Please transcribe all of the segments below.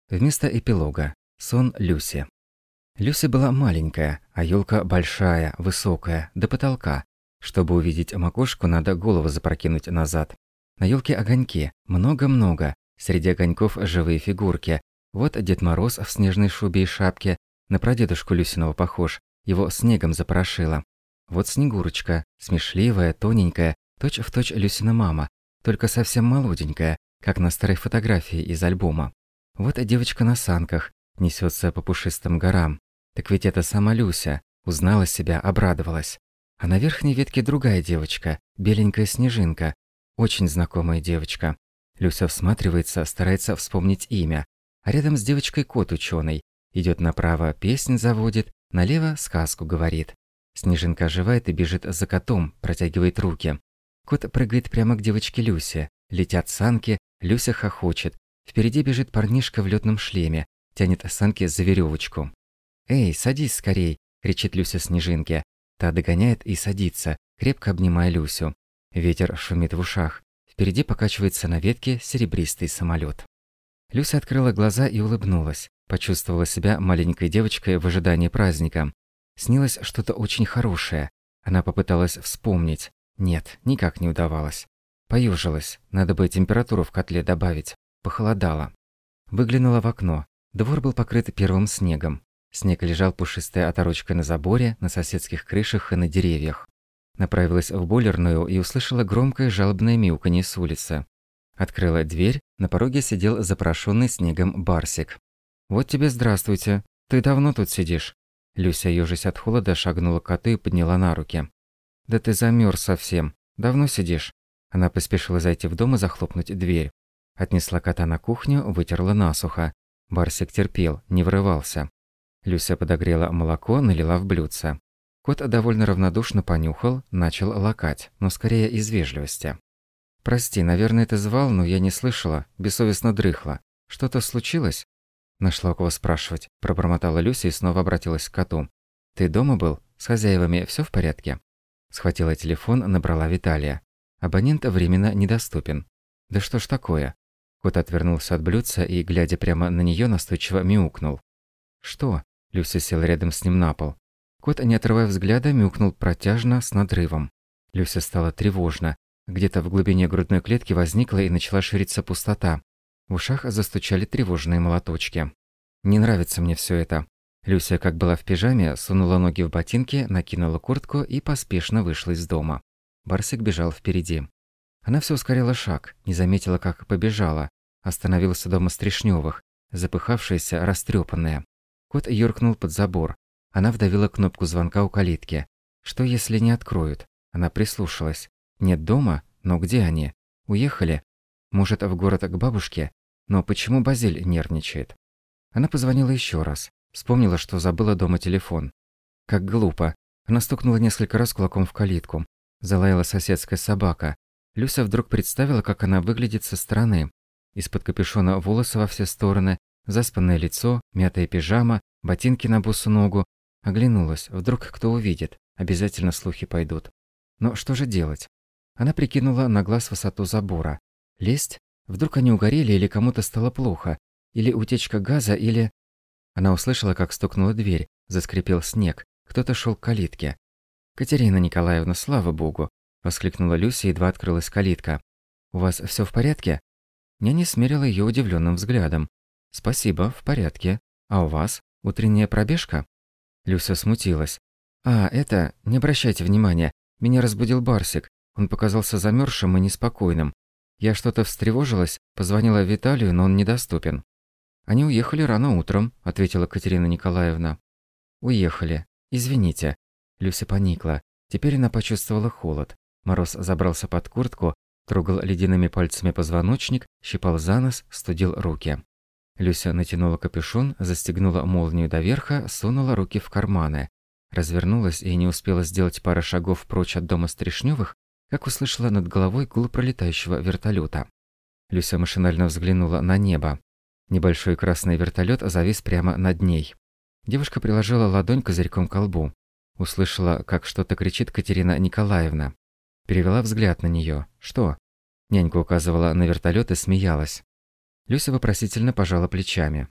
Вместо эпилога. Сон Люси. Люси была маленькая, а елка большая, высокая, до потолка. Чтобы увидеть макушку, надо голову запрокинуть назад. На елке огоньки, много-много. Среди огоньков живые фигурки. Вот Дед Мороз в снежной шубе и шапке, на прадедушку Люсиного похож, его снегом запорошило. Вот Снегурочка, смешливая, тоненькая, точь-в-точь Люсина мама, только совсем молоденькая, как на старой фотографии из альбома. Вот девочка на санках, несется по пушистым горам. Так ведь это сама Люся, узнала себя, обрадовалась. А на верхней ветке другая девочка, беленькая снежинка, очень знакомая девочка. Люся всматривается, старается вспомнить имя. А рядом с девочкой кот ученый. Идет направо, песнь заводит, налево сказку говорит. Снежинка оживает и бежит за котом, протягивает руки. Кот прыгает прямо к девочке Люсе. Летят санки, Люся хохочет. Впереди бежит парнишка в летном шлеме, тянет санки за веревочку. «Эй, садись скорей!» – кричит Люся Снежинке. Та догоняет и садится, крепко обнимая Люсю. Ветер шумит в ушах. Впереди покачивается на ветке серебристый самолет. Люся открыла глаза и улыбнулась. Почувствовала себя маленькой девочкой в ожидании праздника. Снилось что-то очень хорошее. Она попыталась вспомнить. Нет, никак не удавалось. Поёжилась. Надо бы температуру в котле добавить. Похолодало. Выглянула в окно. Двор был покрыт первым снегом. Снег лежал пушистой оторочкой на заборе, на соседских крышах и на деревьях. Направилась в бойлерную и услышала громкое жалобное мяуканье с улицы. Открыла дверь, на пороге сидел запорошенный снегом Барсик. «Вот тебе здравствуйте. Ты давно тут сидишь?» Люся, ёжась от холода, шагнула к коту и подняла на руки. «Да ты замерз совсем. Давно сидишь?» Она поспешила зайти в дом и захлопнуть дверь. Отнесла кота на кухню, вытерла насухо. Барсик терпел, не врывался. Люся подогрела молоко, налила в блюдце. Кот довольно равнодушно понюхал, начал лакать, но скорее из вежливости. «Прости, наверное, ты звал, но я не слышала, бессовестно дрыхла. Что-то случилось?» «Нашла у кого спрашивать», – пробормотала Люся и снова обратилась к коту. «Ты дома был? С хозяевами все в порядке?» Схватила телефон, набрала Виталия. Абонент временно недоступен. «Да что ж такое?» Кот отвернулся от блюдца и, глядя прямо на нее, настойчиво мяукнул. «Что?» – Люся села рядом с ним на пол. Кот, не отрывая взгляда, мяукнул протяжно, с надрывом. Люся стала тревожно. Где-то в глубине грудной клетки возникла и начала шириться пустота. В ушах застучали тревожные молоточки. «Не нравится мне все это». Люся, как была в пижаме, сунула ноги в ботинки, накинула куртку и поспешно вышла из дома. Барсик бежал впереди. Она все ускорила шаг, не заметила, как побежала. Остановился дома Стришнёвых, запыхавшаяся, растрепанная. Кот юркнул под забор. Она вдавила кнопку звонка у калитки. Что, если не откроют? Она прислушалась. Нет дома? Но где они? Уехали? Может, в город к бабушке? Но почему Базиль нервничает? Она позвонила еще раз. Вспомнила, что забыла дома телефон. Как глупо. Она стукнула несколько раз кулаком в калитку. Залаяла соседская собака. Люся вдруг представила, как она выглядит со стороны. Из-под капюшона волосы во все стороны, заспанное лицо, мятая пижама, ботинки на босу ногу. Оглянулась, вдруг кто увидит, обязательно слухи пойдут. Но что же делать? Она прикинула на глаз высоту забора. Лезть? Вдруг они угорели или кому-то стало плохо? Или утечка газа, или... Она услышала, как стукнула дверь, заскрипел снег, кто-то шел к калитке. «Катерина Николаевна, слава богу!» – воскликнула Люся, едва открылась калитка. «У вас все в порядке?» Няня смерила ее удивленным взглядом. «Спасибо, в порядке. А у вас? Утренняя пробежка?» Люся смутилась. «А, это... Не обращайте внимания. Меня разбудил Барсик. Он показался замерзшим и неспокойным. Я что-то встревожилась, позвонила Виталию, но он недоступен». «Они уехали рано утром», – ответила Катерина Николаевна. «Уехали. Извините». Люся поникла. Теперь она почувствовала холод. Мороз забрался под куртку, трогал ледяными пальцами позвоночник, щипал за нос, студил руки. Люся натянула капюшон, застегнула молнию до верха, сунула руки в карманы. Развернулась и не успела сделать пары шагов прочь от дома Стришнёвых, как услышала над головой гул пролетающего вертолета. Люся машинально взглянула на небо. Небольшой красный вертолет завис прямо над ней. Девушка приложила ладонь козырьком к колбу. Услышала, как что-то кричит Катерина Николаевна. Перевела взгляд на нее. «Что?» Нянька указывала на вертолет и смеялась. Люся вопросительно пожала плечами.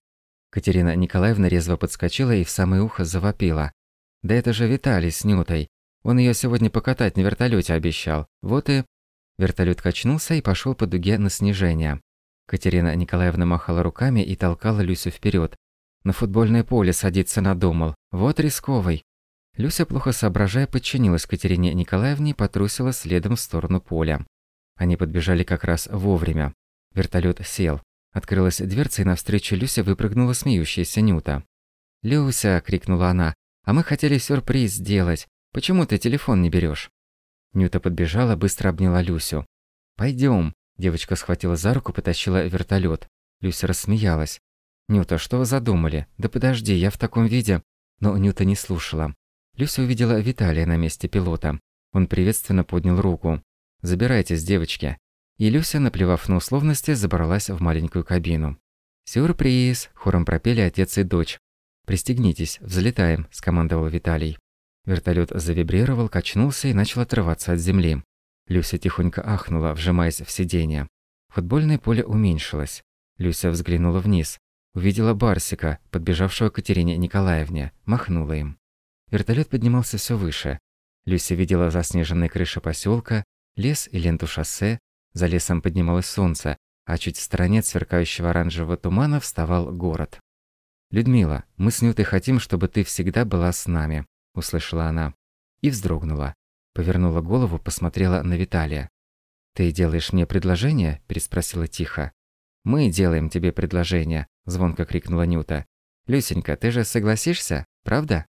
Катерина Николаевна резво подскочила и в самое ухо завопила. «Да это же Виталий с Нютой. Он ее сегодня покатать на вертолете обещал. Вот и...» Вертолет качнулся и пошел по дуге на снижение. Катерина Николаевна махала руками и толкала Люсю вперед. «На футбольное поле садиться надумал. Вот рисковый». Люся, плохо соображая, подчинилась Катерине Николаевне и потрусила следом в сторону поля. Они подбежали как раз вовремя. Вертолет сел. Открылась дверца, и навстречу Люсе выпрыгнула смеющаяся Нюта. «Люся!» – крикнула она. «А мы хотели сюрприз сделать. Почему ты телефон не берешь?» Нюта подбежала, быстро обняла Люсю. «Пойдем!» – девочка схватила за руку, потащила вертолет. Люся рассмеялась. «Нюта, что вы задумали? Да подожди, я в таком виде...» Но Нюта не слушала. Люся увидела Виталия на месте пилота. Он приветственно поднял руку. «Забирайтесь, девочки». И Люся, наплевав на условности, забралась в маленькую кабину. «Сюрприз!» – хором пропели отец и дочь. «Пристегнитесь, взлетаем», – скомандовал Виталий. Вертолет завибрировал, качнулся и начал отрываться от земли. Люся тихонько ахнула, вжимаясь в сиденье. Футбольное поле уменьшилось. Люся взглянула вниз. Увидела Барсика, подбежавшего к Катерине Николаевне, махнула им. Вертолет поднимался все выше. Люся видела заснеженные крыши поселка, лес и ленту шоссе. За лесом поднималось солнце, а чуть в стороне от сверкающего оранжевого тумана вставал город. «Людмила, мы с Нютой хотим, чтобы ты всегда была с нами», – услышала она. И вздрогнула. Повернула голову, посмотрела на Виталия. «Ты делаешь мне предложение?» – переспросила тихо. «Мы делаем тебе предложение», – звонко крикнула Нюта. «Люсенька, ты же согласишься, правда?»